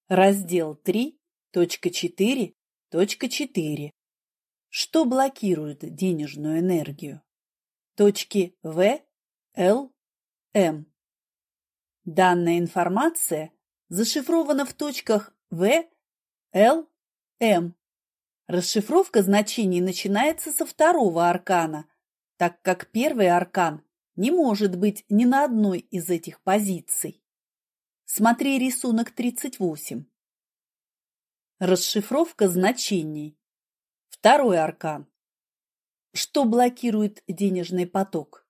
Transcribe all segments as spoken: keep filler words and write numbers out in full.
Раздел три точка четыре точка четыре. Что блокирует денежную энергию? Точки В, Л, М. Данная информация зашифрована в точках В, Л, М. Расшифровка значений начинается со второго аркана, так как первый аркан не может быть ни на одной из этих позиций. Смотри рисунок тридцать восемь. Расшифровка значений. Второй аркан. Что блокирует денежный поток?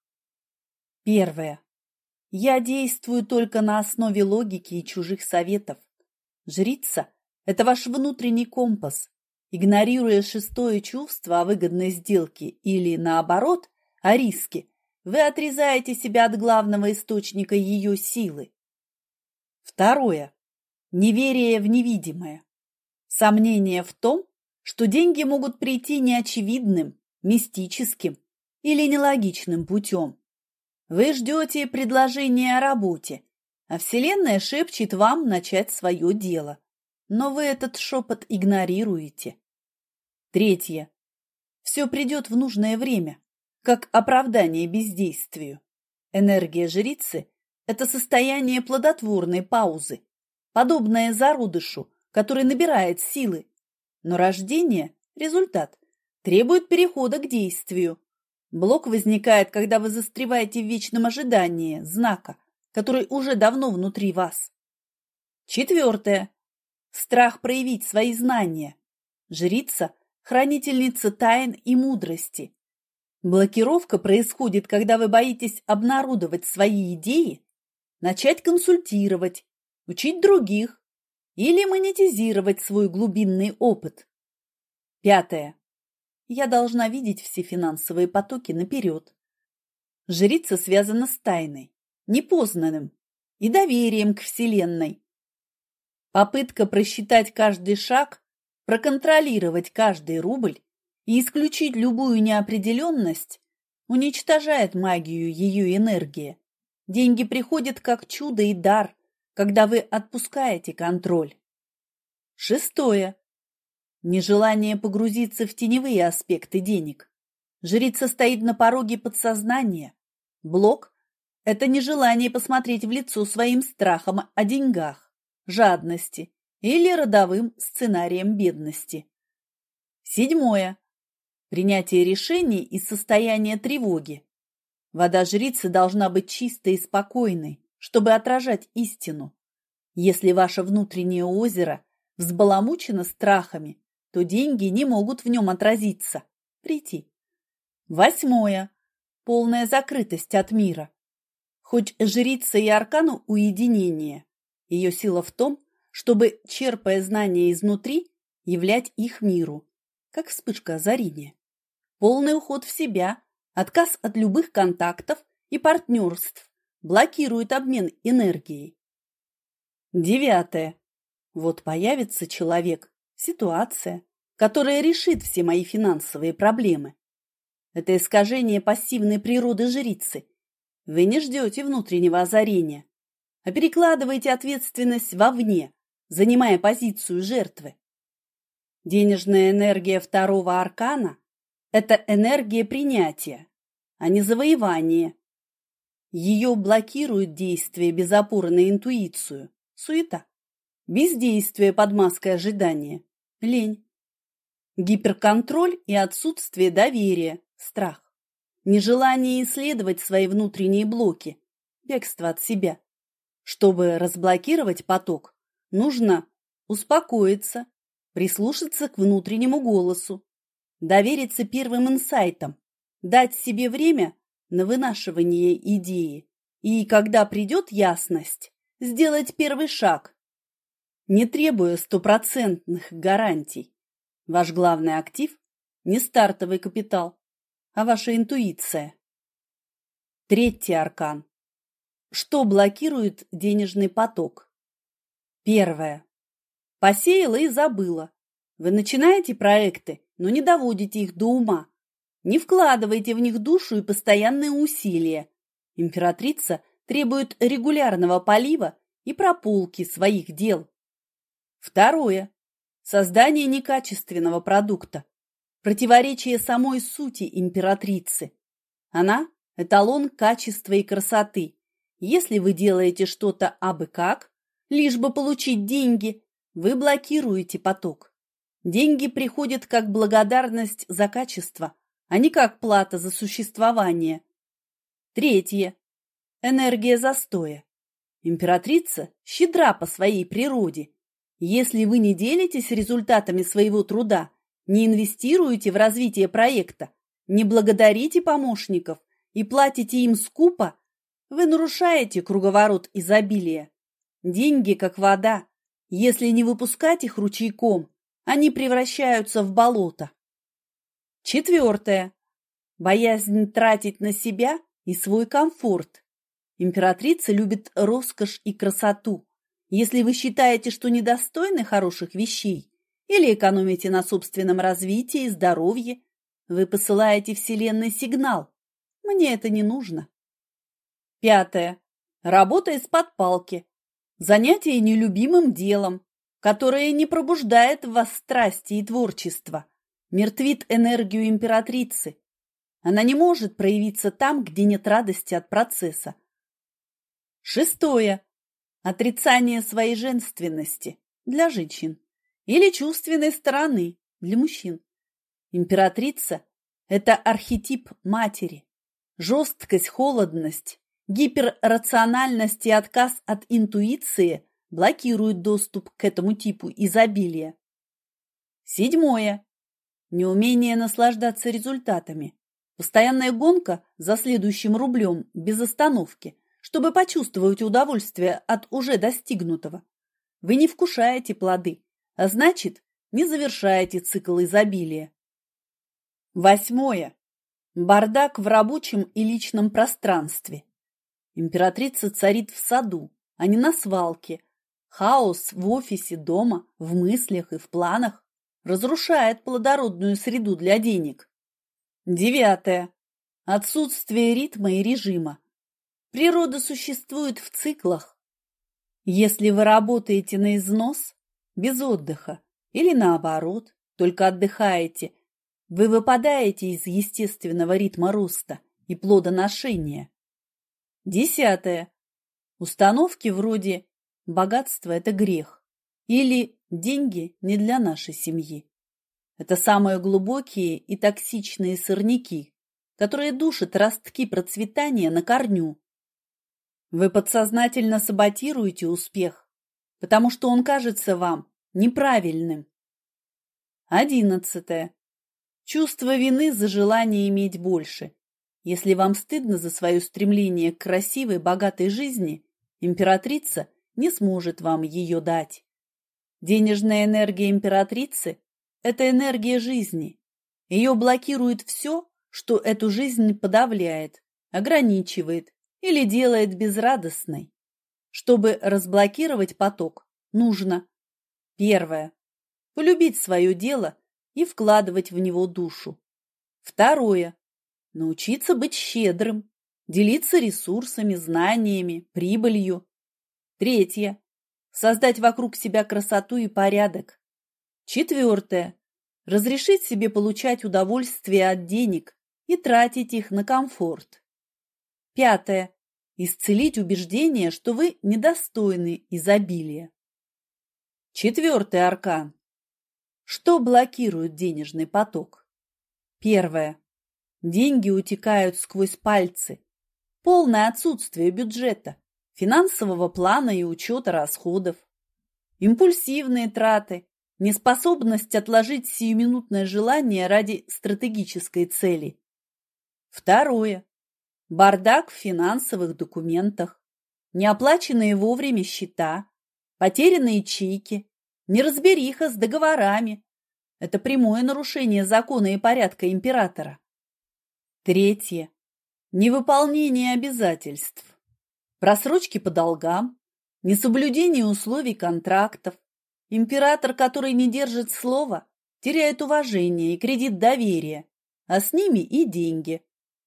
Первое. Я действую только на основе логики и чужих советов. Жрица – это ваш внутренний компас. Игнорируя шестое чувство о выгодной сделке или, наоборот, о риске, вы отрезаете себя от главного источника ее силы. Второе. Неверие в невидимое. Сомнение в том, что деньги могут прийти неочевидным, мистическим или нелогичным путем. Вы ждете предложения о работе, а Вселенная шепчет вам начать свое дело, но вы этот шепот игнорируете. Третье. Все придет в нужное время, как оправдание бездействию. Энергия жрицы – это состояние плодотворной паузы, подобное зародышу, который набирает силы. Но рождение, результат, требует перехода к действию. Блок возникает, когда вы застреваете в вечном ожидании знака, который уже давно внутри вас. Четвертое. Страх проявить свои знания. Жрица – хранительница тайн и мудрости. Блокировка происходит, когда вы боитесь обнародовать свои идеи, начать консультировать, учить других или монетизировать свой глубинный опыт. Пятое. Я должна видеть все финансовые потоки наперед. Жрица связана с тайной, непознанным и доверием к Вселенной. Попытка просчитать каждый шаг, проконтролировать каждый рубль и исключить любую неопределенность уничтожает магию ее энергии. Деньги приходят как чудо и дар, когда вы отпускаете контроль. Шестое. Нежелание погрузиться в теневые аспекты денег. Жрица стоит на пороге подсознания. Блок – это нежелание посмотреть в лицо своим страхом о деньгах, жадности или родовым сценарием бедности. Седьмое. Принятие решений из состояния тревоги. Вода жрицы должна быть чистой и спокойной, чтобы отражать истину. Если ваше внутреннее озеро взбаламучено страхами, то деньги не могут в нем отразиться, прийти. Восьмое. Полная закрытость от мира. Хоть жрица и аркану уединения, ее сила в том, чтобы, черпая знания изнутри, являть их миру, как вспышка озарения. Полный уход в себя, отказ от любых контактов и партнерств блокирует обмен энергией. Девятое. Вот появится человек, ситуация, которая решит все мои финансовые проблемы. Это искажение пассивной природы жрицы. Вы не ждете внутреннего озарения, а перекладываете ответственность вовне, занимая позицию жертвы. Денежная энергия второго аркана – это энергия принятия, а не завоевания. Ее блокирует действие без опоры на интуицию, суета, бездействие под маской ожидания, лень, гиперконтроль и отсутствие доверия, страх, нежелание исследовать свои внутренние блоки, бегство от себя. Чтобы разблокировать поток, нужно успокоиться, прислушаться к внутреннему голосу, довериться первым инсайтам, дать себе время на вынашивание идеи и, когда придет ясность, сделать первый шаг, не требуя стопроцентных гарантий. Ваш главный актив – не стартовый капитал, а ваша интуиция. Третий аркан. Что блокирует денежный поток? Первое. Посеяла и забыла. Вы начинаете проекты, но не доводите их до ума. Не вкладываете в них душу и постоянные усилия. Императрица требует регулярного полива и прополки своих дел. Второе. Создание некачественного продукта. Противоречие самой сути императрицы. Она – эталон качества и красоты. Если вы делаете что-то абы как, лишь бы получить деньги, вы блокируете поток. Деньги приходят как благодарность за качество, а не как плата за существование. Третье. Энергия застоя. Императрица щедра по своей природе. Если вы не делитесь результатами своего труда, не инвестируете в развитие проекта, не благодарите помощников и платите им скупо, вы нарушаете круговорот изобилия. Деньги как вода. Если не выпускать их ручейком, они превращаются в болото. Четвертое. Боязнь тратить на себя и свой комфорт. Императрица любит роскошь и красоту. Если вы считаете, что недостойны хороших вещей или экономите на собственном развитии и здоровье, вы посылаете Вселенной сигнал. Мне это не нужно. Пятое. Работа из-под палки. Занятие нелюбимым делом, которое не пробуждает в вас страсти и творчество, мертвит энергию императрицы. Она не может проявиться там, где нет радости от процесса. Шестое. Отрицание своей женственности для женщин или чувственной стороны для мужчин. Императрица – это архетип матери. Жесткость, холодность, гиперрациональность и отказ от интуиции блокируют доступ к этому типу изобилия. Седьмое. Неумение наслаждаться результатами. Постоянная гонка за следующим рублем без остановки, чтобы почувствовать удовольствие от уже достигнутого. Вы не вкушаете плоды, а значит, не завершаете цикл изобилия. Восьмое. Бардак в рабочем и личном пространстве. Императрица царит в саду, а не на свалке. Хаос в офисе, дома, в мыслях и в планах разрушает плодородную среду для денег. Девятое. Отсутствие ритма и режима. Природа существует в циклах. Если вы работаете на износ, без отдыха, или наоборот, только отдыхаете, вы выпадаете из естественного ритма роста и плодоношения. Десятое. Установки вроде «богатство – это грех» или «деньги не для нашей семьи». Это самые глубокие и токсичные сорняки, которые душат ростки процветания на корню. Вы подсознательно саботируете успех, потому что он кажется вам неправильным. Одиннадцатое. Чувство вины за желание иметь больше. Если вам стыдно за свое стремление к красивой, богатой жизни, императрица не сможет вам ее дать. Денежная энергия императрицы – это энергия жизни. Ее блокирует все, что эту жизнь подавляет, ограничивает или делает безрадостной. Чтобы разблокировать поток, нужно: первое. Полюбить свое дело и вкладывать в него душу. Второе. Научиться быть щедрым, делиться ресурсами, знаниями, прибылью. Третье. Создать вокруг себя красоту и порядок. Четвертое. Разрешить себе получать удовольствие от денег и тратить их на комфорт. Пятое. Исцелить убеждение, что вы недостойны изобилия. Четвертый аркан. Что блокирует денежный поток? Первое. Деньги утекают сквозь пальцы. Полное отсутствие бюджета, финансового плана и учета расходов. Импульсивные траты, неспособность отложить сиюминутное желание ради стратегической цели. Второе. Бардак в финансовых документах, неоплаченные вовремя счета, потерянные чеки, неразбериха с договорами. Это прямое нарушение закона и порядка императора. Третье. Невыполнение обязательств. Просрочки по долгам, несоблюдение условий контрактов. Император, который не держит слова, теряет уважение и кредит доверия, а с ними и деньги.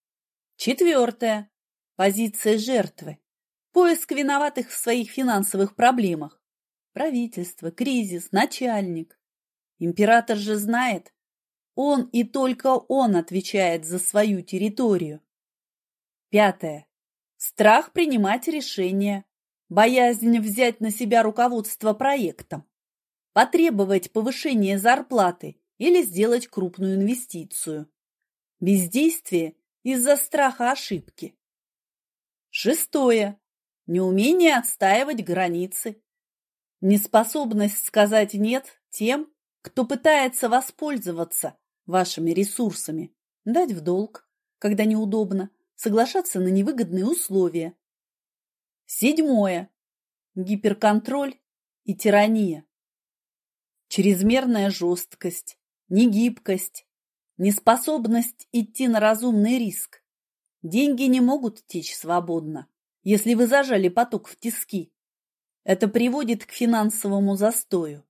Четвертое. Позиция жертвы. Поиск виноватых в своих финансовых проблемах. правительство, кризис, начальник. Император же знает, он и только он отвечает за свою территорию. Пятое. Страх принимать решения, боязнь взять на себя руководство проектом, потребовать повышения зарплаты или сделать крупную инвестицию. Бездействие из-за страха ошибки. Шестое. Неумение отстаивать границы. Неспособность сказать «нет» тем, кто пытается воспользоваться вашими ресурсами, дать в долг, когда неудобно, соглашаться на невыгодные условия. Седьмое. Гиперконтроль и тирания. Чрезмерная жесткость, негибкость, неспособность идти на разумный риск. Деньги не могут течь свободно, если вы зажали поток в тиски. Это приводит к финансовому застою.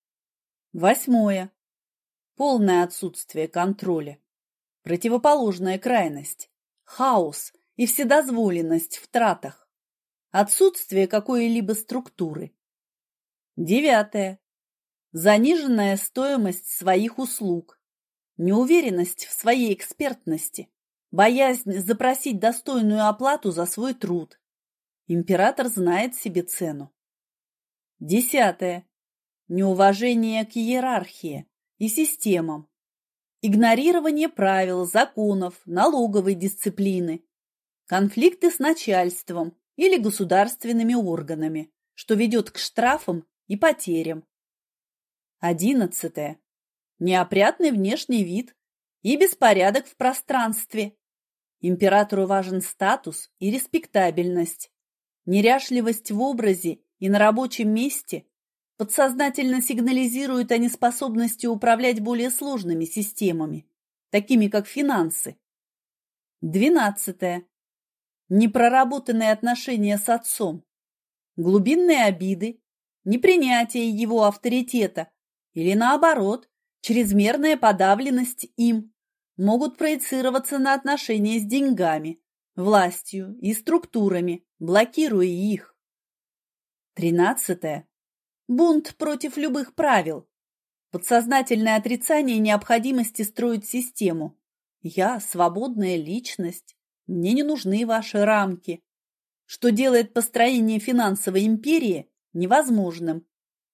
Восьмое. Полное отсутствие контроля. Противоположная крайность. Хаос и вседозволенность в тратах. Отсутствие какой-либо структуры. Девятое. Заниженная стоимость своих услуг. Неуверенность в своей экспертности. Боязнь запросить достойную оплату за свой труд. Император знает себе цену. Десятое. Неуважение к иерархии и системам. Игнорирование правил, законов, налоговой дисциплины. Конфликты с начальством или государственными органами, что ведет к штрафам и потерям. Одиннадцатое. Неопрятный внешний вид и беспорядок в пространстве. Императору важен статус и респектабельность. Неряшливость в образе и на рабочем месте подсознательно сигнализирует о неспособности управлять более сложными системами, такими как финансы. Двенадцатое. Непроработанные отношения с отцом, глубинные обиды, непринятие его авторитета или, наоборот, чрезмерная подавленность им могут проецироваться на отношения с деньгами, властью и структурами, блокируя их. Тринадцатое. Бунт против любых правил. Подсознательное отрицание необходимости строить систему. Я свободная личность, мне не нужны ваши рамки, что делает построение финансовой империи невозможным.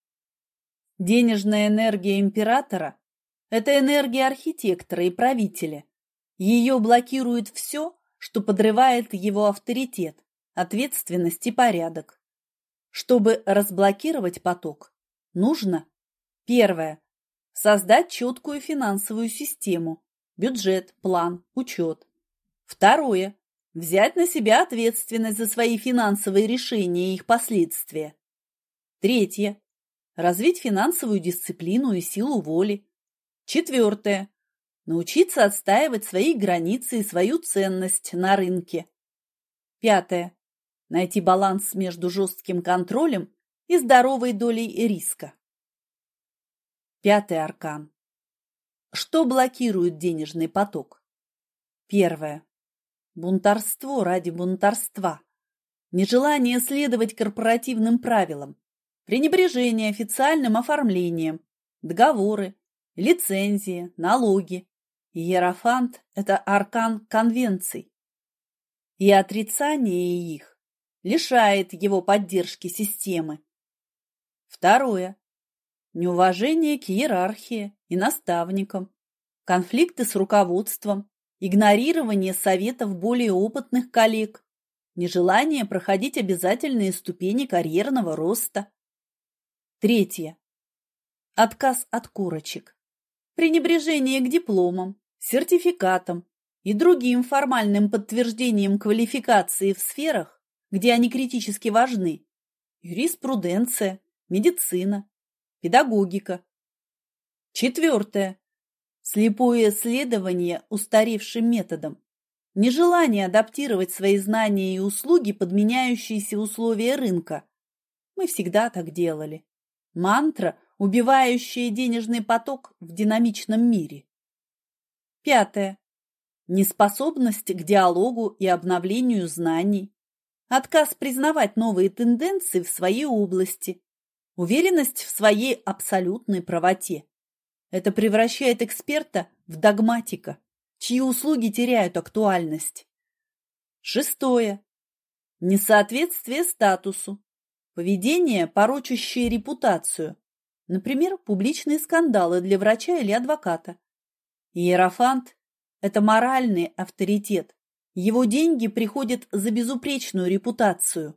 Денежная энергия императора – это энергия архитектора и правителя. Ее блокирует все, что подрывает его авторитет, ответственность и порядок. Чтобы разблокировать поток, нужно: первое. Создать четкую финансовую систему, бюджет, план, учет. Второе. Взять на себя ответственность за свои финансовые решения и их последствия. Третье. Развить финансовую дисциплину и силу воли. Четвертое. Научиться отстаивать свои границы и свою ценность на рынке. Пятое. Найти баланс между жестким контролем и здоровой долей риска. Пятый аркан. Что блокирует денежный поток? Первое. Бунтарство ради бунтарства. Нежелание следовать корпоративным правилам. Пренебрежение официальным оформлением. Договоры, лицензии, налоги. Иерофант – это аркан конвенций. И отрицание их лишает его поддержки системы. Второе. Неуважение к иерархии и наставникам, конфликты с руководством, игнорирование советов более опытных коллег, нежелание проходить обязательные ступени карьерного роста. Третье. Отказ от корочек, пренебрежение к дипломам, сертификатам и другим формальным подтверждением квалификации в сферах, где они критически важны: юриспруденция, медицина, педагогика. Четвертое. Слепое следование устаревшим методам, нежелание адаптировать свои знания и услуги под меняющиеся условия рынка. Мы всегда так делали. Мантра, убивающая денежный поток в динамичном мире. Пятое. Неспособность к диалогу и обновлению знаний. Отказ признавать новые тенденции в своей области. Уверенность в своей абсолютной правоте. Это превращает эксперта в догматика, чьи услуги теряют актуальность. Шестое. Несоответствие статусу. Поведение, порочащее репутацию. Например, публичные скандалы для врача или адвоката. Иерофант – это моральный авторитет. Его деньги приходят за безупречную репутацию.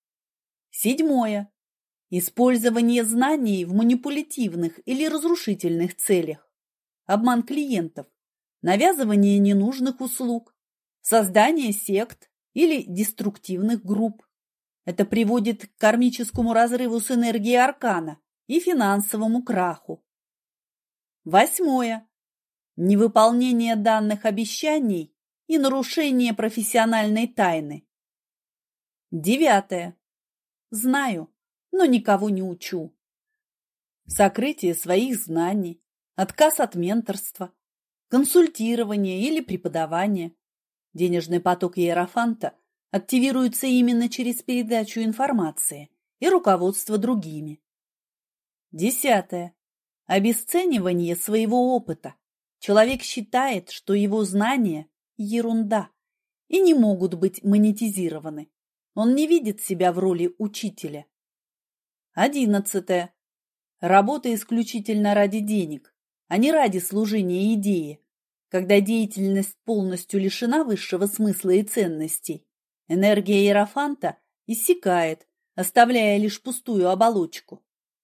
Седьмое. Использование знаний в манипулятивных или разрушительных целях. Обман клиентов. Навязывание ненужных услуг. Создание сект или деструктивных групп. Это приводит к кармическому разрыву с энергией аркана и финансовому краху. Восьмое. Невыполнение данных обещаний и нарушение профессиональной тайны. Девятое. Знаю, но никого не учу. Сокрытие своих знаний, отказ от менторства, консультирование или преподавание. Денежный поток иерофанта активируется именно через передачу информации и руководство другими. Десятое. Обесценивание своего опыта. Человек считает, что его знания – ерунда и не могут быть монетизированы. Он не видит себя в роли учителя. Одиннадцатое. Работа исключительно ради денег, а не ради служения идее. Когда деятельность полностью лишена высшего смысла и ценностей, энергия иерофанта иссякает, оставляя лишь пустую оболочку.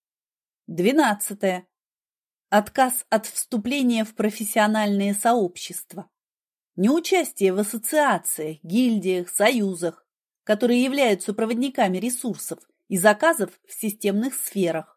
Двенадцатое. Отказ от вступления в профессиональные сообщества. Неучастие в ассоциациях, гильдиях, союзах, которые являются проводниками ресурсов и заказов в системных сферах.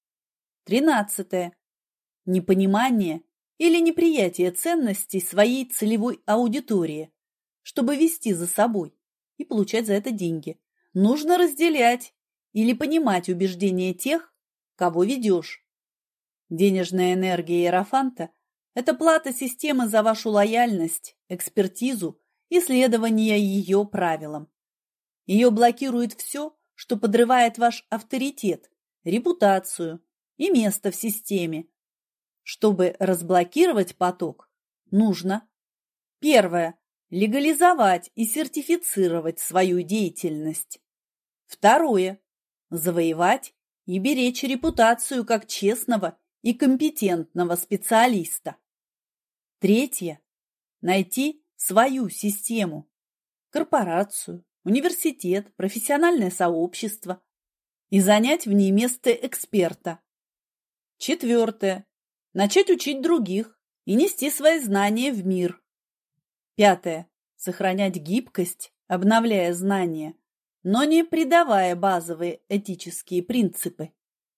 Тринадцатое. Непонимание или неприятие ценностей своей целевой аудитории, чтобы вести за собой и получать за это деньги. Нужно разделять или понимать убеждения тех, кого ведешь. Денежная энергия иерофанта – это плата системы за вашу лояльность, экспертизу и следование ее правилам. Ее блокирует все, что подрывает ваш авторитет, репутацию и место в системе. Чтобы разблокировать поток, нужно: первое – легализовать и сертифицировать свою деятельность. Второе – завоевать и беречь репутацию как честного и компетентного специалиста. Третье – найти свою систему, корпорацию, университет, профессиональное сообщество и занять в ней место эксперта. Четвертое – начать учить других и нести свои знания в мир. Пятое – сохранять гибкость, обновляя знания, но не предавая базовые этические принципы.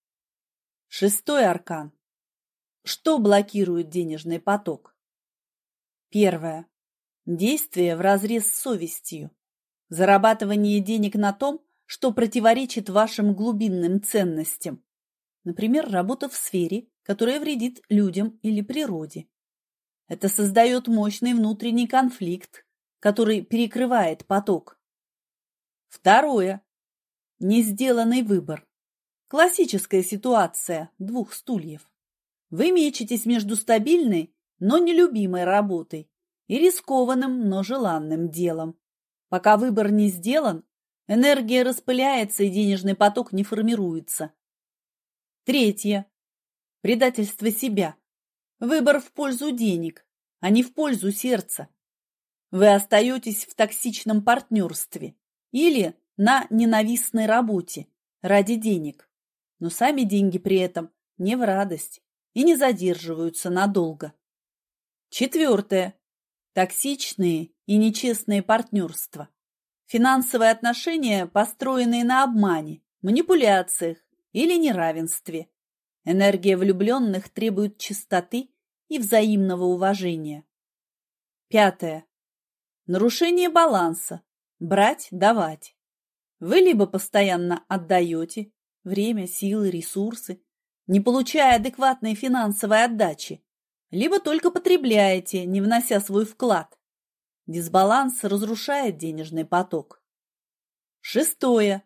Шестой аркан. Что блокирует денежный поток? Первое. Действие вразрез с совестью. Зарабатывание денег на том, что противоречит вашим глубинным ценностям. Например, работа в сфере, которая вредит людям или природе. Это создает мощный внутренний конфликт, который перекрывает поток. Второе. Несделанный выбор. Классическая ситуация двух стульев. Вы мечетесь между стабильной, но нелюбимой работой и рискованным, но желанным делом. Пока выбор не сделан, энергия распыляется и денежный поток не формируется. Третье. Предательство себя. Выбор в пользу денег, а не в пользу сердца. Вы остаетесь в токсичном партнерстве или на ненавистной работе ради денег, но сами деньги при этом не в радость и не задерживаются надолго. Четвертое. Токсичные и нечестные партнерства. Финансовые отношения, построенные на обмане, манипуляциях или неравенстве. Энергия влюбленных требует чистоты и взаимного уважения. Пятое. Нарушение баланса. Брать-давать. Вы либо постоянно отдаете время, силы, ресурсы, не получая адекватной финансовой отдачи, либо только потребляете, не внося свой вклад. Дисбаланс разрушает денежный поток. Шестое.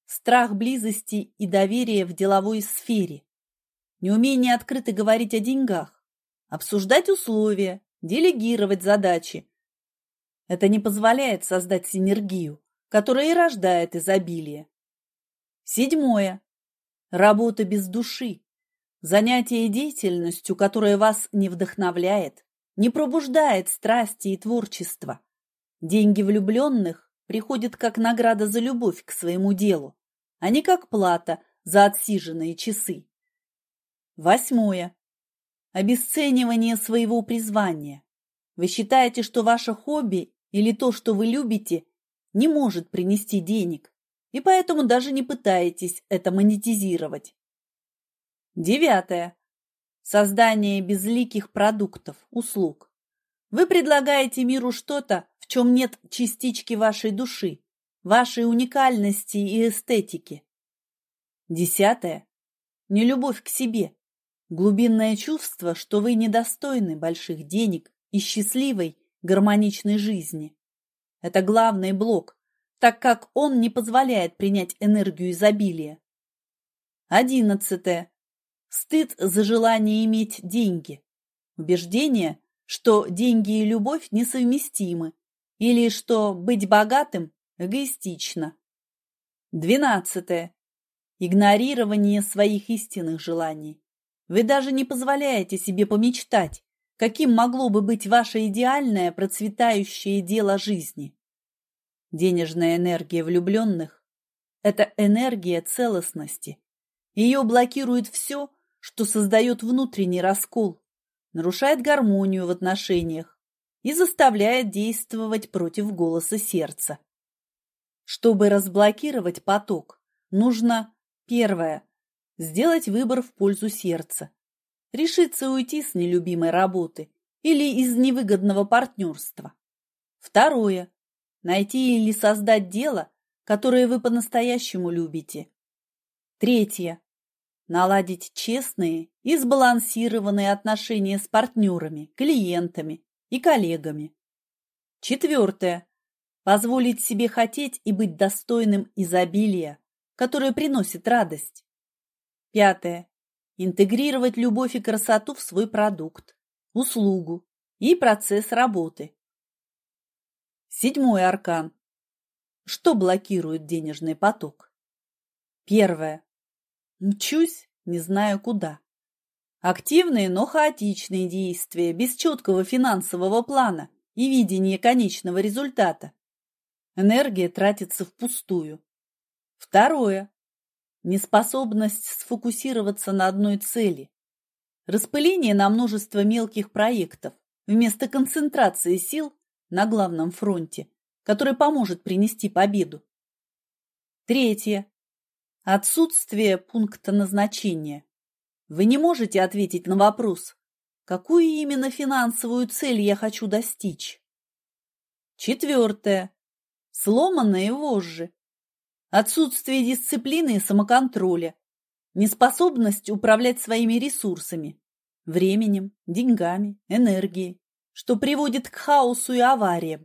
страх близости и доверия в деловой сфере, неумение открыто говорить о деньгах, обсуждать условия, делегировать задачи. Это не позволяет создать синергию, которая и рождает изобилие. Седьмое. Работа без души. Занятие деятельностью, которая вас не вдохновляет, не пробуждает страсти и творчество. Деньги влюбленных приходят как награда за любовь к своему делу, а не как плата за отсиженные часы. Восьмое. Обесценивание своего призвания. Вы считаете, что ваше хобби или то, что вы любите, не может принести денег, и поэтому даже не пытаетесь это монетизировать. Девятое. Создание безликих продуктов, услуг. Вы предлагаете миру что-то, в чем нет частички вашей души, вашей уникальности и эстетики. Десятое. Нелюбовь к себе. Глубинное чувство, что вы недостойны больших денег и счастливой, гармоничной жизни. Это главный блок, так как он не позволяет принять энергию изобилия. Одиннадцатое. Стыд за желание иметь деньги. Убеждение, что деньги и любовь несовместимы, или что быть богатым эгоистично. Двенадцатое. Игнорирование своих истинных желаний. Вы даже не позволяете себе помечтать, каким могло бы быть ваше идеальное процветающее дело жизни. Денежная энергия влюбленных – это энергия целостности. Ее блокирует все, что создает внутренний раскол, нарушает гармонию в отношениях и заставляет действовать против голоса сердца. Чтобы разблокировать поток, нужно, первое, сделать выбор в пользу сердца, решиться уйти с нелюбимой работы или из невыгодного партнерства. Второе, найти или создать дело, которое вы по-настоящему любите. Третье, наладить честные и сбалансированные отношения с партнерами, клиентами и коллегами. Четвертое. Позволить себе хотеть и быть достойным изобилия, которое приносит радость. Пятое. Интегрировать любовь и красоту в свой продукт, услугу и процесс работы. Седьмой аркан. Что блокирует денежный поток? Первое. Мчусь, не знаю куда. Активные, но хаотичные действия, без четкого финансового плана и видения конечного результата. Энергия тратится впустую. Второе. Неспособность сфокусироваться на одной цели. Распыление на множество мелких проектов вместо концентрации сил на главном фронте, который поможет принести победу. Третье. Отсутствие пункта назначения. Вы не можете ответить на вопрос, какую именно финансовую цель я хочу достичь. Четвертое. Сломанные вожжи. Отсутствие дисциплины и самоконтроля. Неспособность управлять своими ресурсами, временем, деньгами, энергией, что приводит к хаосу и авариям.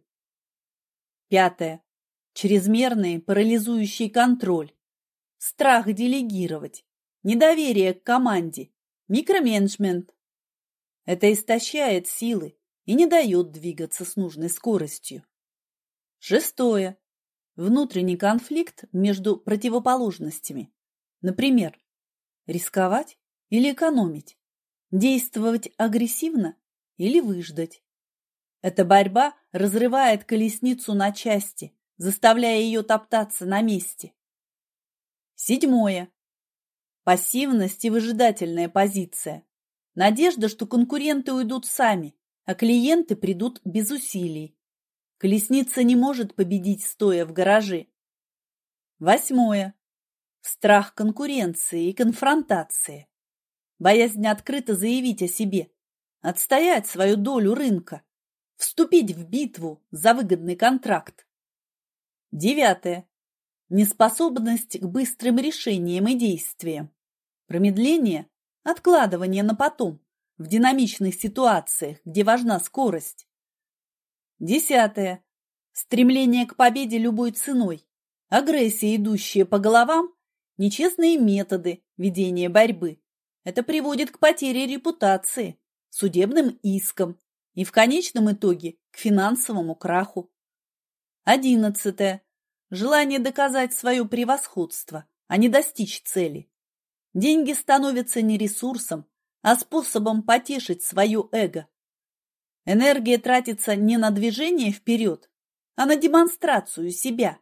Пятое. Чрезмерный парализующий контроль. Страх делегировать, недоверие к команде, микроменеджмент. Это истощает силы и не дает двигаться с нужной скоростью. Шестое. Внутренний конфликт между противоположностями. Например, рисковать или экономить, действовать агрессивно или выждать. Эта борьба разрывает колесницу на части, заставляя ее топтаться на месте. Седьмое. Пассивность и выжидательная позиция. Надежда, что конкуренты уйдут сами, а клиенты придут без усилий. Колесница не может победить, стоя в гараже. Восьмое. Страх конкуренции и конфронтации. Боязнь открыто заявить о себе, отстоять свою долю рынка, вступить в битву за выгодный контракт. Девятое. Неспособность к быстрым решениям и действиям. Промедление, откладывание на потом, в динамичных ситуациях, где важна скорость. Десятое. Стремление к победе любой ценой, Агрессия, идущая по головам, нечестные методы ведения борьбы. Это приводит к потере репутации, судебным искам и в конечном итоге к финансовому краху. Одиннадцатое. Желание доказать свое превосходство, а не достичь цели. Деньги становятся не ресурсом, а способом потешить свое эго. Энергия тратится не на движение вперед, а на демонстрацию себя.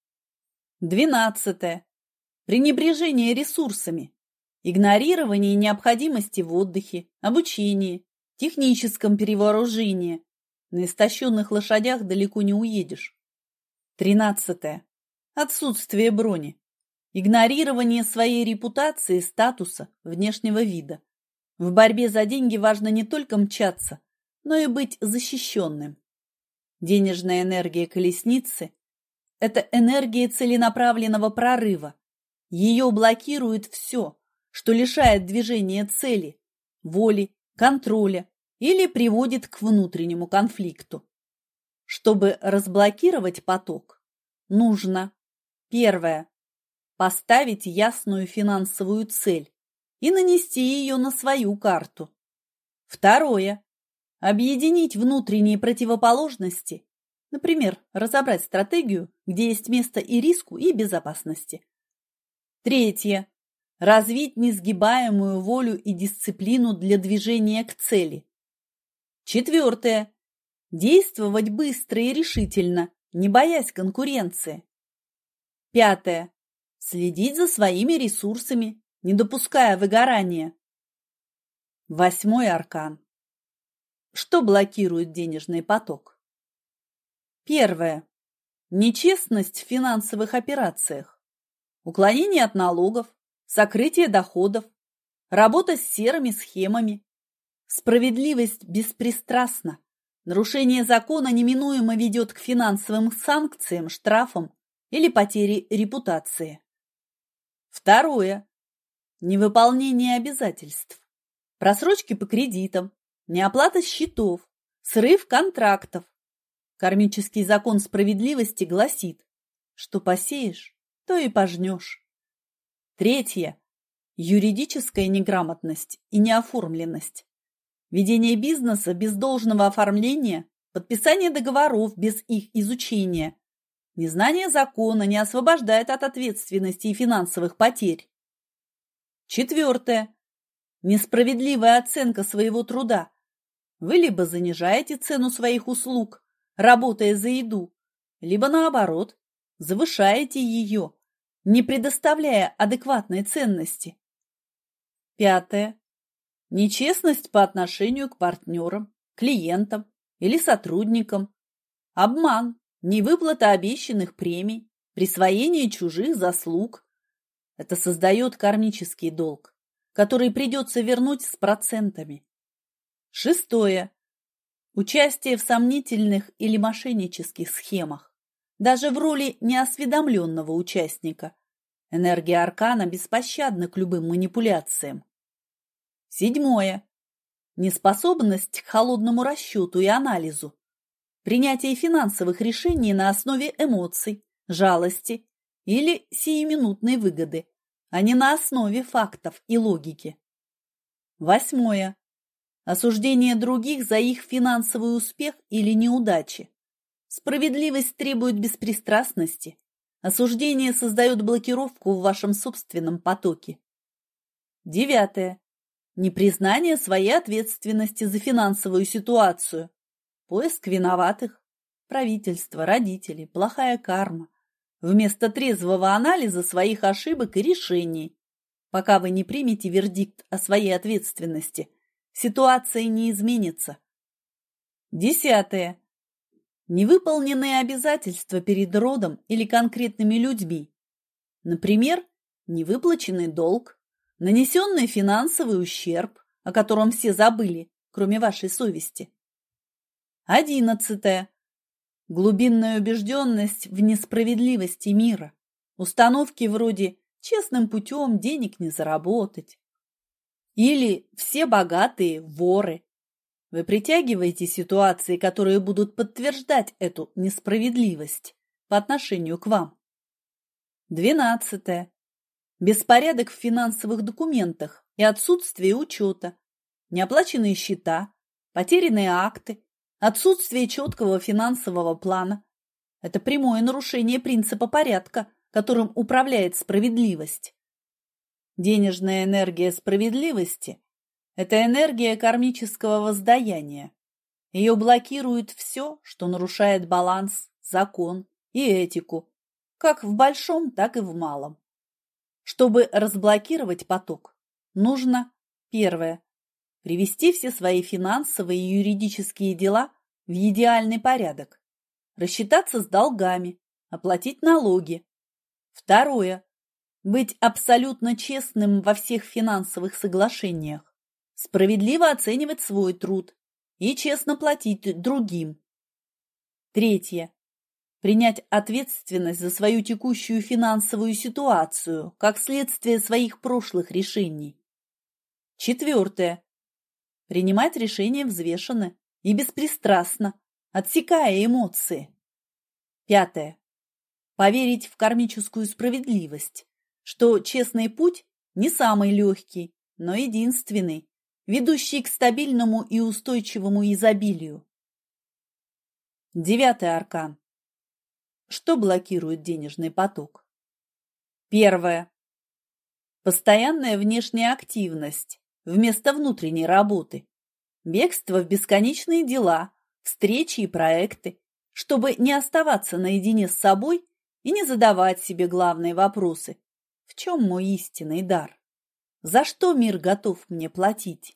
Двенадцатое. Пренебрежение ресурсами, игнорирование необходимости в отдыхе, обучении, техническом перевооружении. На истощенных лошадях далеко не уедешь. Тринадцатое. Отсутствие брони, игнорирование своей репутации, статуса, внешнего вида. В борьбе за деньги важно не только мчаться, но и быть защищенным. Денежная энергия колесницы – это энергия целенаправленного прорыва. Ее блокирует все, что лишает движения цели, воли, контроля или приводит к внутреннему конфликту. Чтобы разблокировать поток, нужно: первое – поставить ясную финансовую цель и нанести ее на свою карту. Второе – объединить внутренние противоположности, например, разобрать стратегию, где есть место и риску, и безопасности. Третье – развить несгибаемую волю и дисциплину для движения к цели. Четвертое – действовать быстро и решительно, не боясь конкуренции. Пятое – следить за своими ресурсами, не допуская выгорания. Восьмой аркан. Что блокирует денежный поток? Первое. Нечестность в финансовых операциях. Уклонение от налогов, сокрытие доходов, работа с серыми схемами. Справедливость беспристрастна. Нарушение закона неминуемо ведет к финансовым санкциям, штрафам или потере репутации. Второе. Невыполнение обязательств. Просрочки по кредитам, неоплата счетов, срыв контрактов. Кармический закон справедливости гласит, что посеешь, то и пожнешь. Третье. Юридическая неграмотность и неоформленность. Ведение бизнеса без должного оформления, подписание договоров без их изучения. Незнание закона не освобождает от ответственности и финансовых потерь. Четвертое. Несправедливая оценка своего труда. Вы либо занижаете цену своих услуг, работая за еду, либо наоборот, завышаете ее, не предоставляя адекватной ценности. Пятое. Нечестность по отношению к партнерам, клиентам или сотрудникам. Обман, невыплата обещанных премий, присвоение чужих заслуг. Это создает кармический долг, который придется вернуть с процентами. Шестое. Участие в сомнительных или мошеннических схемах. Даже в роли неосведомленного участника. Энергия аркана беспощадна к любым манипуляциям. Седьмое. Неспособность к холодному расчету и анализу. Принятие финансовых решений на основе эмоций, жалости или сиюминутной выгоды, а не на основе фактов и логики. Восьмое. Осуждение других за их финансовый успех или неудачи. Справедливость требует беспристрастности. Осуждение создает блокировку в вашем собственном потоке. Девятое. Непризнание своей ответственности за финансовую ситуацию. Поиск виноватых. Правительство, родители, плохая карма. Вместо трезвого анализа своих ошибок и решений. Пока вы не примете вердикт о своей ответственности, ситуация не изменится. Десятое. Невыполненные обязательства перед родом или конкретными людьми. Например, невыплаченный долг, нанесенный финансовый ущерб, о котором все забыли, кроме вашей совести. Одиннадцатое. Глубинная убежденность в несправедливости мира. Установки вроде «честным путем денег не заработать» или «все богатые воры». Вы притягиваете ситуации, которые будут подтверждать эту несправедливость по отношению к вам. Двенадцатое. Беспорядок в финансовых документах и отсутствие учета, неоплаченные счета, потерянные акты, отсутствие четкого финансового плана. Это прямое нарушение принципа порядка, которым управляет справедливость. Денежная энергия справедливости – это энергия кармического воздаяния. Ее блокирует все, что нарушает баланс, закон и этику, как в большом, так и в малом. Чтобы разблокировать поток, нужно, первое, привести все свои финансовые и юридические дела в идеальный порядок, рассчитаться с долгами, оплатить налоги. Второе, быть абсолютно честным во всех финансовых соглашениях, справедливо оценивать свой труд и честно платить другим. Третье. Принять ответственность за свою текущую финансовую ситуацию как следствие своих прошлых решений. Четвертое. Принимать решения взвешенно и беспристрастно, отсекая эмоции. Пятое. Поверить в кармическую справедливость, что честный путь не самый легкий, но единственный, ведущий к стабильному и устойчивому изобилию. Девятый аркан. Что блокирует денежный поток? Первое. Постоянная внешняя активность вместо внутренней работы. Бегство в бесконечные дела, встречи и проекты, чтобы не оставаться наедине с собой и не задавать себе главные вопросы. В чем мой истинный дар? За что мир готов мне платить?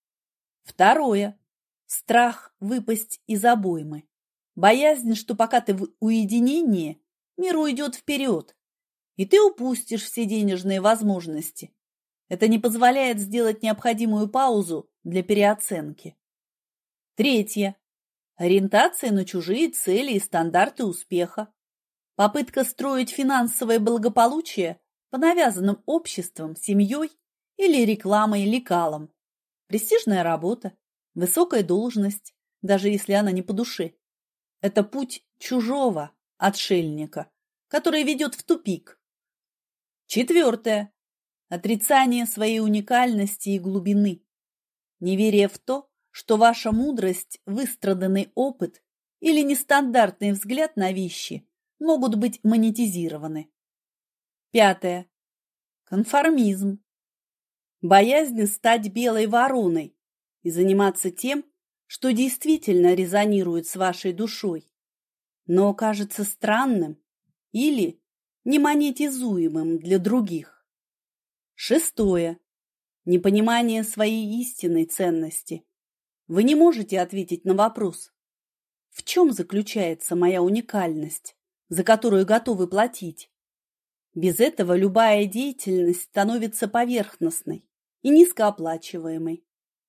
Второе. Страх выпасть из обоймы. Боязнь, что пока ты в уединении, мир уйдет вперед, и ты упустишь все денежные возможности. Это не позволяет сделать необходимую паузу для переоценки. Третье. Ориентация на чужие цели и стандарты успеха. Попытка строить финансовое благополучие по навязанным обществом, семьей или рекламой лекалам. Престижная работа, высокая должность, даже если она не по душе. Это путь чужого отшельника, который ведет в тупик. Четвертое. Отрицание своей уникальности и глубины. Неверие в то, что ваша мудрость, выстраданный опыт или нестандартный взгляд на вещи могут быть монетизированы. Пятое. Конформизм. Боязнь стать белой вороной и заниматься тем, что действительно резонирует с вашей душой, но кажется странным или немонетизуемым для других. Шестое. Непонимание своей истинной ценности. Вы не можете ответить на вопрос, в чем заключается моя уникальность, за которую готовы платить. Без этого любая деятельность становится поверхностной и низкооплачиваемой.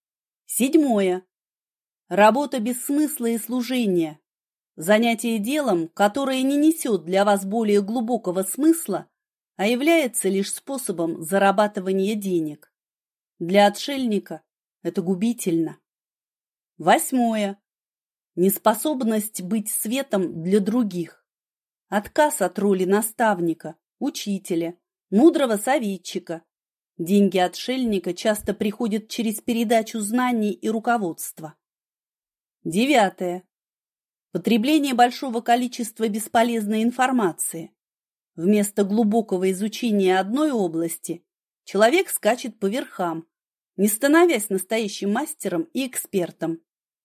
Седьмое. Работа без смысла и служения. Занятие делом, которое не несет для вас более глубокого смысла, а является лишь способом зарабатывания денег. Для отшельника это губительно. Восьмое. Неспособность быть светом для других. Отказ от роли наставника, учителя, мудрого советчика. Деньги отшельника часто приходят через передачу знаний и руководства. Девятое. Потребление большого количества бесполезной информации. Вместо глубокого изучения одной области человек скачет по верхам, не становясь настоящим мастером и экспертом.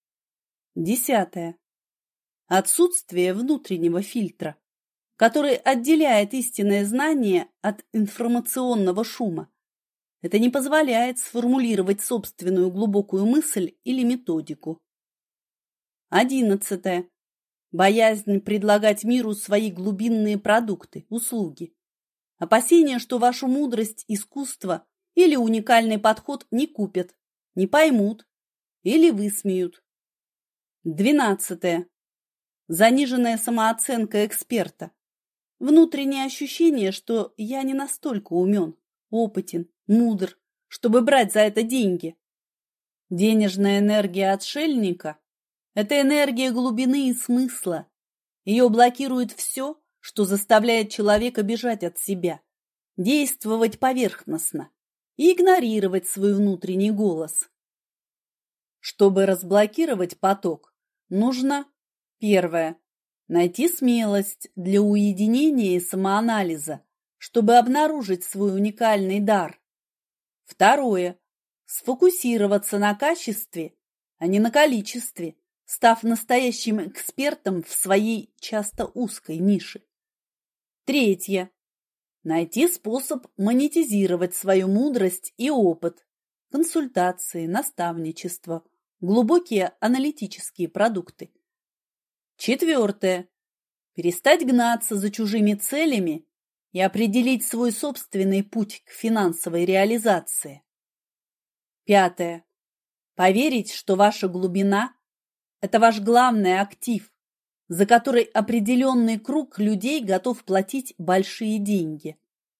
Десятое. Отсутствие внутреннего фильтра, который отделяет истинное знание от информационного шума. Это не позволяет сформулировать собственную глубокую мысль или методику. Одиннадцатое. Боязнь предлагать миру свои глубинные продукты, услуги. Опасение, что вашу мудрость, искусство или уникальный подход не купят, не поймут или высмеют. Двенадцатое. Заниженная самооценка эксперта. Внутреннее ощущение, что я не настолько умен, опытен, мудр, чтобы брать за это деньги. Денежная энергия отшельника – это энергия глубины и смысла. Ее блокирует все, что заставляет человека бежать от себя, действовать поверхностно и игнорировать свой внутренний голос. Чтобы разблокировать поток, нужно: первое. Найти смелость для уединения и самоанализа, чтобы обнаружить свой уникальный дар. Второе. Сфокусироваться на качестве, а не на количестве, став настоящим экспертом в своей часто узкой нише. Третье. Найти способ монетизировать свою мудрость и опыт, консультации, наставничество, глубокие аналитические продукты. Четвертое. Перестать гнаться за чужими целями и определить свой собственный путь к финансовой реализации. Пятое. Поверить, что ваша глубина – это ваш главный актив, за который определенный круг людей готов платить большие деньги.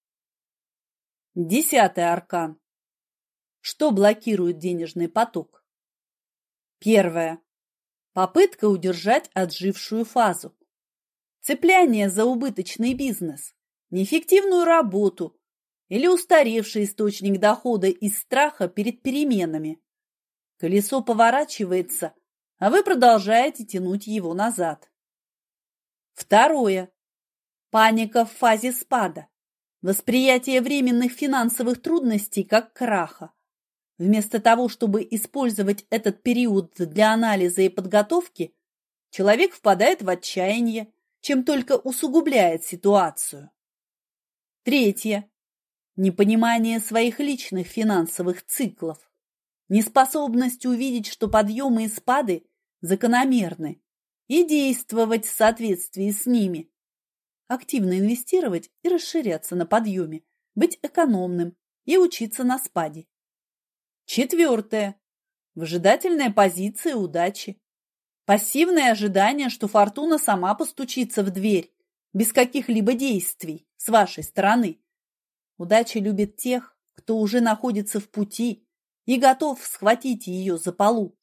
Десятый аркан. Что блокирует денежный поток? Первое. Попытка удержать отжившую фазу. Цепляние за убыточный бизнес, неэффективную работу или устаревший источник дохода из страха перед переменами. Колесо поворачивается, а вы продолжаете тянуть его назад. Второе. Паника в фазе спада. Восприятие временных финансовых трудностей как краха. Вместо того, чтобы использовать этот период для анализа и подготовки, человек впадает в отчаяние, чем только усугубляет ситуацию. Третье. Непонимание своих личных финансовых циклов. Неспособность увидеть, что подъемы и спады закономерны, и действовать в соответствии с ними. Активно инвестировать и расширяться на подъеме, быть экономным и учиться на спаде. Четвертое. Выжидательная позиция удачи. Пассивное ожидание, что фортуна сама постучится в дверь, без каких-либо действий с вашей стороны. Удача любит тех, кто уже находится в пути и готов схватить ее за полу.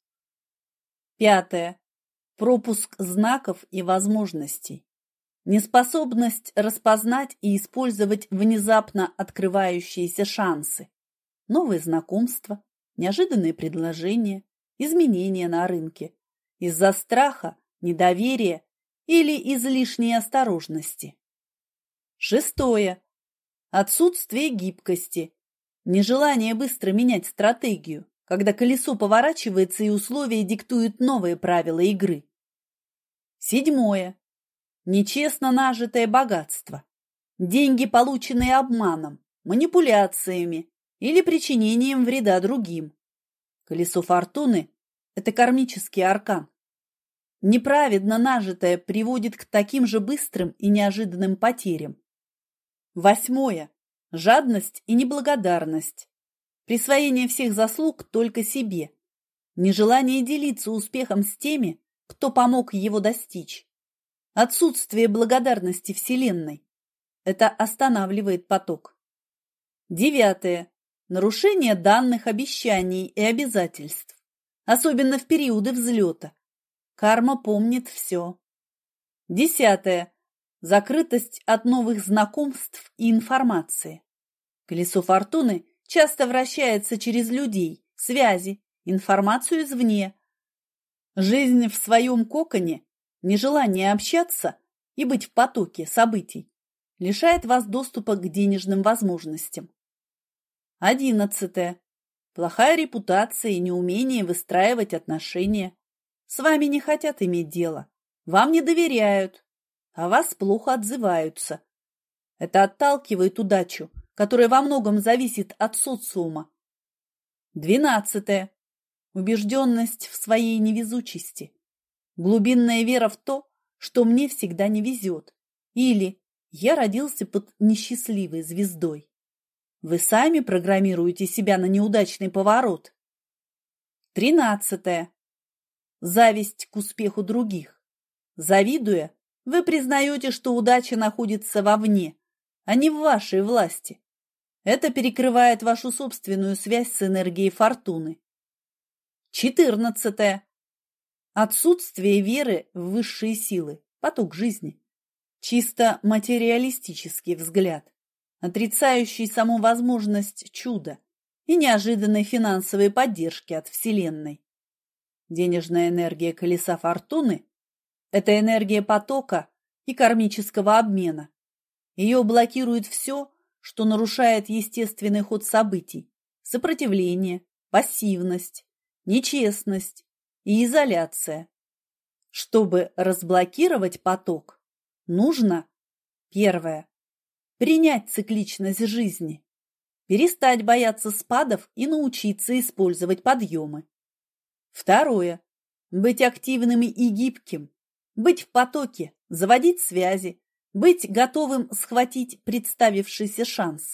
Пятое. Пропуск знаков и возможностей. Неспособность распознать и использовать внезапно открывающиеся шансы. Новые знакомства, неожиданные предложения, изменения на рынке. Из-за страха, недоверия или излишней осторожности. Шестое. Отсутствие гибкости. Нежелание быстро менять стратегию, когда колесо поворачивается и условия диктуют новые правила игры. Седьмое. Нечестно нажитое богатство. Деньги, полученные обманом, манипуляциями или причинением вреда другим. Колесо фортуны – это кармический аркан. Неправедно нажитое приводит к таким же быстрым и неожиданным потерям. Восьмое. Жадность и неблагодарность. Присвоение всех заслуг только себе. Нежелание делиться успехом с теми, кто помог его достичь. Отсутствие благодарности Вселенной. Это останавливает поток. Девятое. Нарушение данных обещаний и обязательств. Особенно в периоды взлета. Карма помнит все. Десятое. Закрытость от новых знакомств и информации. Колесо фортуны часто вращается через людей, связи, информацию извне. Жизнь в своем коконе, нежелание общаться и быть в потоке событий лишает вас доступа к денежным возможностям. Одиннадцатое. Плохая репутация и неумение выстраивать отношения. С вами не хотят иметь дело, вам не доверяют, а вас плохо отзываются. Это отталкивает удачу, которая во многом зависит от социума. Двенадцатое. Убежденность в своей невезучести. Глубинная вера в то, что мне всегда не везет. Или я родился под несчастливой звездой. Вы сами программируете себя на неудачный поворот. Тринадцатое. Зависть к успеху других. Завидуя, вы признаете, что удача находится вовне, а не в вашей власти. Это перекрывает вашу собственную связь с энергией фортуны. Четырнадцатое. Отсутствие веры в высшие силы, поток жизни. чисто материалистический взгляд, отрицающий саму возможность чуда и неожиданной финансовой поддержки от Вселенной. Денежная энергия колеса фортуны – это энергия потока и кармического обмена. Ее блокирует все, что нарушает естественный ход событий: сопротивление, пассивность, нечестность и изоляция. Чтобы разблокировать поток, нужно: первое – принять цикличность жизни, перестать бояться спадов и научиться использовать подъемы. Второе – быть активным и гибким, быть в потоке, заводить связи, быть готовым схватить представившийся шанс.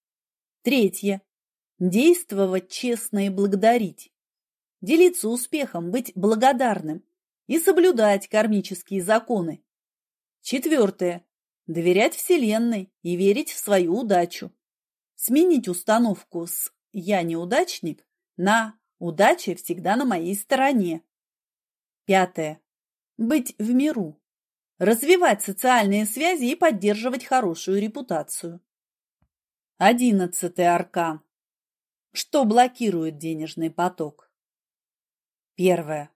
Третье – действовать честно и благодарить, делиться успехом, быть благодарным и соблюдать кармические законы. Четвертое – доверять Вселенной и верить в свою удачу. Сменить установку с «я неудачник» на «удача всегда на моей стороне». Пятое – быть в миру, развивать социальные связи и поддерживать хорошую репутацию. Одиннадцатый аркан. Что блокирует денежный поток? Первое.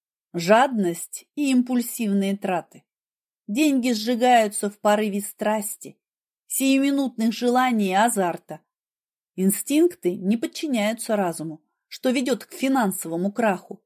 Жадность и импульсивные траты. Деньги сжигаются в порыве страсти, сиюминутных желаний и азарта. Инстинкты не подчиняются разуму, что ведет к финансовому краху.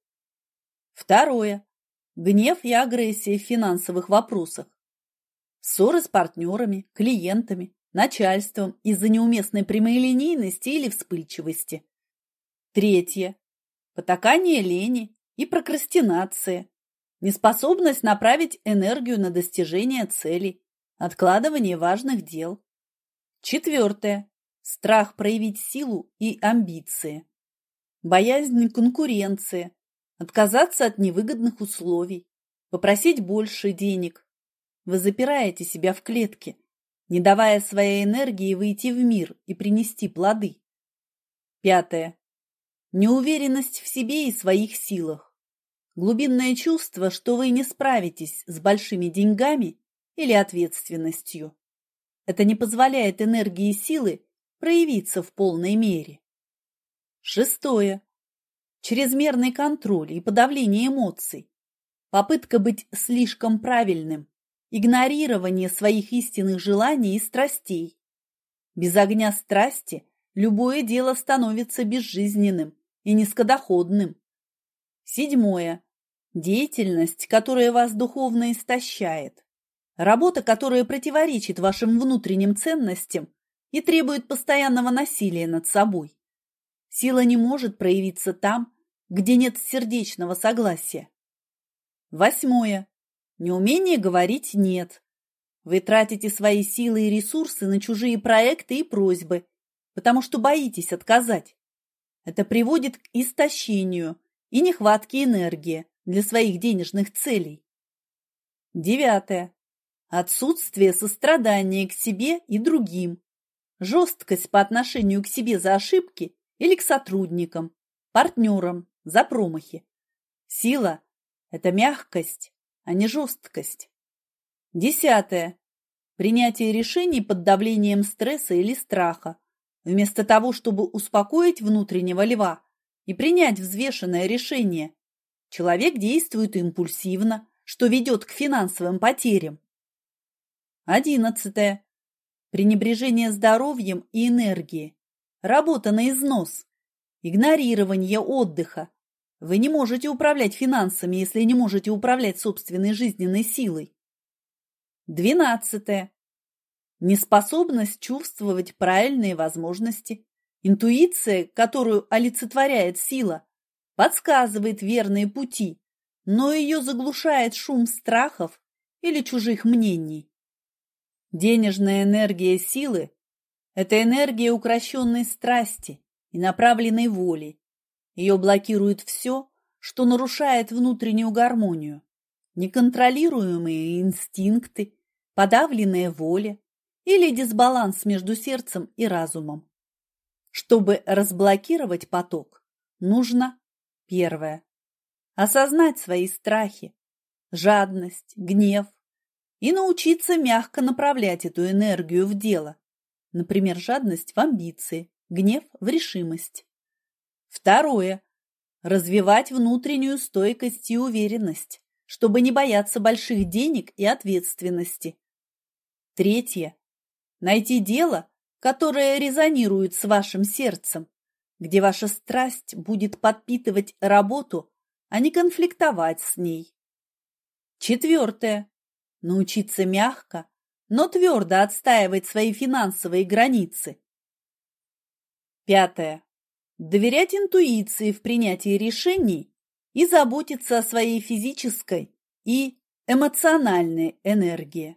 Второе. Гнев и агрессия в финансовых вопросах. Ссоры с партнерами, клиентами, начальством из-за неуместной прямолинейности или вспыльчивости. Третье. Потакание лени и прокрастинация. Неспособность направить энергию на достижение целей, откладывание важных дел. Четвертое. Страх проявить силу и амбиции. Боязнь конкуренции. Отказаться от невыгодных условий, попросить больше денег. Вы запираете себя в клетке, не давая своей энергии выйти в мир и принести плоды. Пятое. Неуверенность в себе и своих силах. Глубинное чувство, что вы не справитесь с большими деньгами или ответственностью. Это не позволяет энергии и силы проявиться в полной мере. Шестое. Чрезмерный контроль и подавление эмоций, попытка быть слишком правильным, игнорирование своих истинных желаний и страстей. Без огня страсти любое дело становится безжизненным и низкодоходным. Седьмое. Деятельность, которая вас духовно истощает. Работа, которая противоречит вашим внутренним ценностям и требует постоянного насилия над собой. Сила не может проявиться там, где нет сердечного согласия. Восьмое. Неумение говорить «нет». Вы тратите свои силы и ресурсы на чужие проекты и просьбы, потому что боитесь отказать. Это приводит к истощению и нехватке энергии для своих денежных целей. Девятое. Отсутствие сострадания к себе и другим. Жесткость по отношению к себе за ошибки или к сотрудникам, партнерам за промахи. Сила – это мягкость, а не жесткость. Десятое. Принятие решений под давлением стресса или страха, вместо того, чтобы успокоить внутреннего льва и принять взвешенное решение. Человек действует импульсивно, что ведет к финансовым потерям. Одиннадцатое. Пренебрежение здоровьем и энергией. Работа на износ. Игнорирование отдыха. Вы не можете управлять финансами, если не можете управлять собственной жизненной силой. Двенадцатое. Неспособность чувствовать правильные возможности. Интуиция, которую олицетворяет сила, подсказывает верные пути, но ее заглушает шум страхов или чужих мнений. Денежная энергия силы – это энергия укрощенной страсти и направленной воли. Ее блокирует все, что нарушает внутреннюю гармонию. Неконтролируемые инстинкты, подавленная воля или дисбаланс между сердцем и разумом. Чтобы разблокировать поток, нужно: первое. Осознать свои страхи, жадность, гнев и научиться мягко направлять эту энергию в дело. Например, жадность в амбиции, гнев в решимость. Второе. Развивать внутреннюю стойкость и уверенность, чтобы не бояться больших денег и ответственности. Третье. Найти дело, которое резонирует с вашим сердцем, где ваша страсть будет подпитывать работу, а не конфликтовать с ней. Четвертое. Научиться мягко, но твердо отстаивать свои финансовые границы. Пятое. Доверять интуиции в принятии решений и заботиться о своей физической и эмоциональной энергии.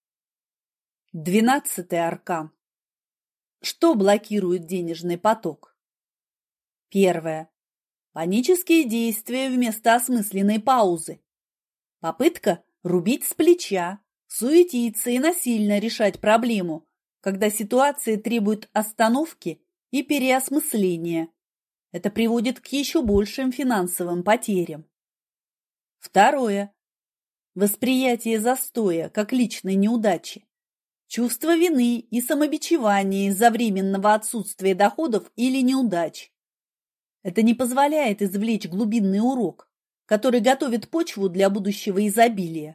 Двенадцатый аркан. Что блокирует денежный поток? Первое. Панические действия вместо осмысленной паузы. Попытка рубить с плеча, суетиться и насильно решать проблему, когда ситуация требует остановки и переосмысления. Это приводит к еще большим финансовым потерям. Второе. Восприятие застоя как личной неудачи. Чувство вины и самобичевания из-за временного отсутствия доходов или неудач. Это не позволяет извлечь глубинный урок, который готовит почву для будущего изобилия.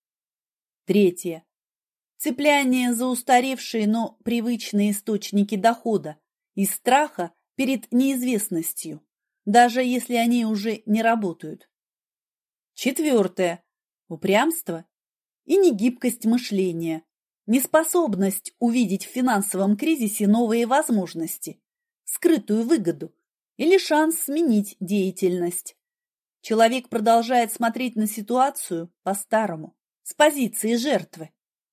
Третье. Цепляние за устаревшие, но привычные источники дохода из страха перед неизвестностью, даже если они уже не работают. Четвертое. Упрямство и негибкость мышления, неспособность увидеть в финансовом кризисе новые возможности, скрытую выгоду или шанс сменить деятельность. Человек продолжает смотреть на ситуацию по-старому, с позиции жертвы.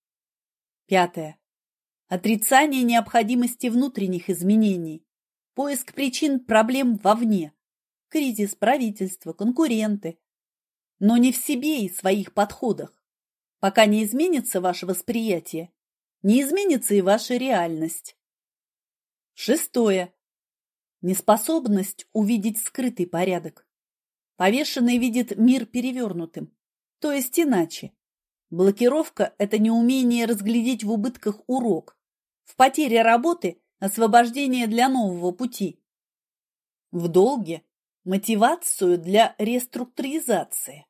Пятое. Отрицание необходимости внутренних изменений, поиск причин проблем вовне, кризис, правительство, конкуренты, но не в себе и своих подходах. Пока не изменится ваше восприятие, не изменится и ваша реальность. Шестое. Неспособность увидеть скрытый порядок. Повешенный видит мир перевернутым, то есть иначе. Блокировка – это неумение разглядеть в убытках урок, в потере работы – освобождение для нового пути, в долге – мотивацию для реструктуризации.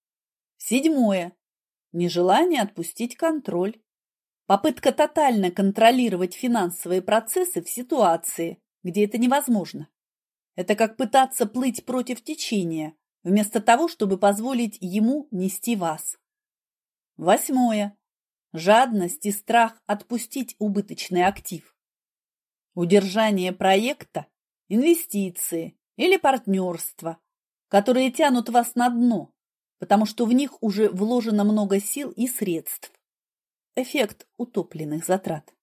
Седьмое. Нежелание отпустить контроль. Попытка тотально контролировать финансовые процессы в ситуации, где это невозможно. Это как пытаться плыть против течения, вместо того, чтобы позволить ему нести вас. Восьмое. Жадность и страх отпустить убыточный актив. Удержание проекта, инвестиции или партнерства, которые тянут вас на дно, потому что в них уже вложено много сил и средств. Эффект утопленных затрат.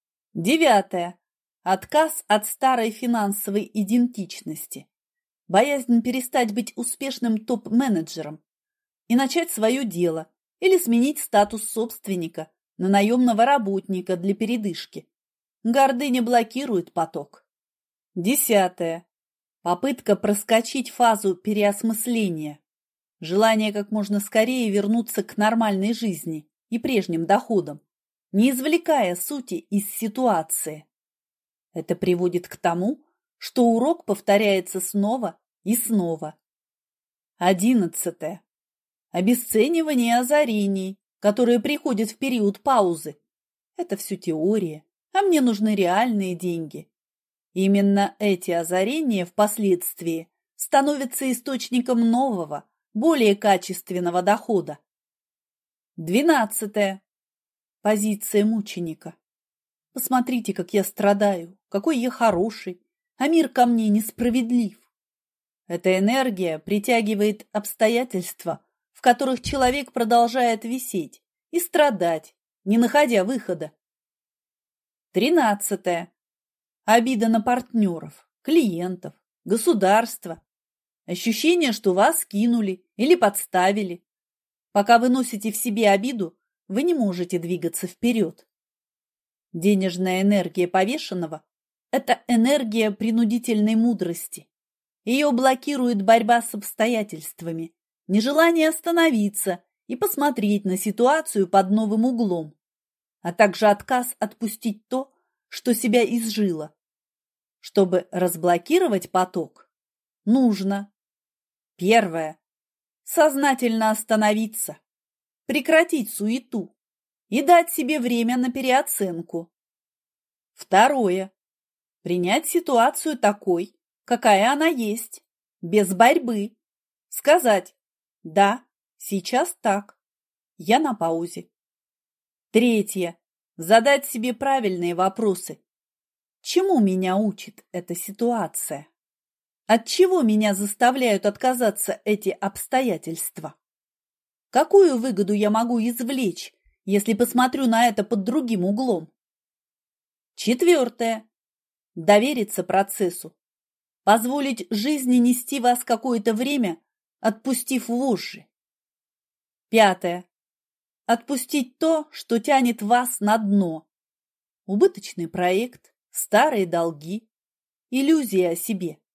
Девятое. Отказ от старой финансовой идентичности. Боязнь перестать быть успешным топ-менеджером и начать свое дело или сменить статус собственника на наемного работника для передышки. Гордыня блокирует поток. Десятое. Попытка проскочить фазу переосмысления. Желание как можно скорее вернуться к нормальной жизни и прежним доходам, не извлекая сути из ситуации. Это приводит к тому, что урок повторяется снова и снова. Одиннадцатое. Обесценивание озарений, которые приходят в период паузы. Это все теория, а мне нужны реальные деньги. Именно эти озарения впоследствии становятся источником нового, более качественного дохода. Двенадцатое. Позиция мученика. Посмотрите, как я страдаю, какой я хороший, а мир ко мне несправедлив. Эта энергия притягивает обстоятельства, в которых человек продолжает висеть и страдать, не находя выхода. Тринадцатое. Обида на партнеров, клиентов, государство. Ощущение, что вас кинули или подставили. Пока вы носите в себе обиду, вы не можете двигаться вперед. Денежная энергия повешенного – это энергия принудительной мудрости. Ее блокирует борьба с обстоятельствами, нежелание остановиться и посмотреть на ситуацию под новым углом, а также отказ отпустить то, что себя изжило. Чтобы разблокировать поток, нужно: первое. Сознательно остановиться, прекратить суету и дать себе время на переоценку. Второе. Принять ситуацию такой, какая она есть, без борьбы. Сказать: да, сейчас так, я на паузе. Третье. Задать себе правильные вопросы. Чему меня учит эта ситуация? От чего меня заставляют отказаться эти обстоятельства? Какую выгоду я могу извлечь, если посмотрю на это под другим углом? Четвертое. Довериться процессу. Позволить жизни нести вас какое-то время, отпустив вожжи. Пятое. Отпустить то, что тянет вас на дно. Убыточный проект, старые долги, иллюзия о себе.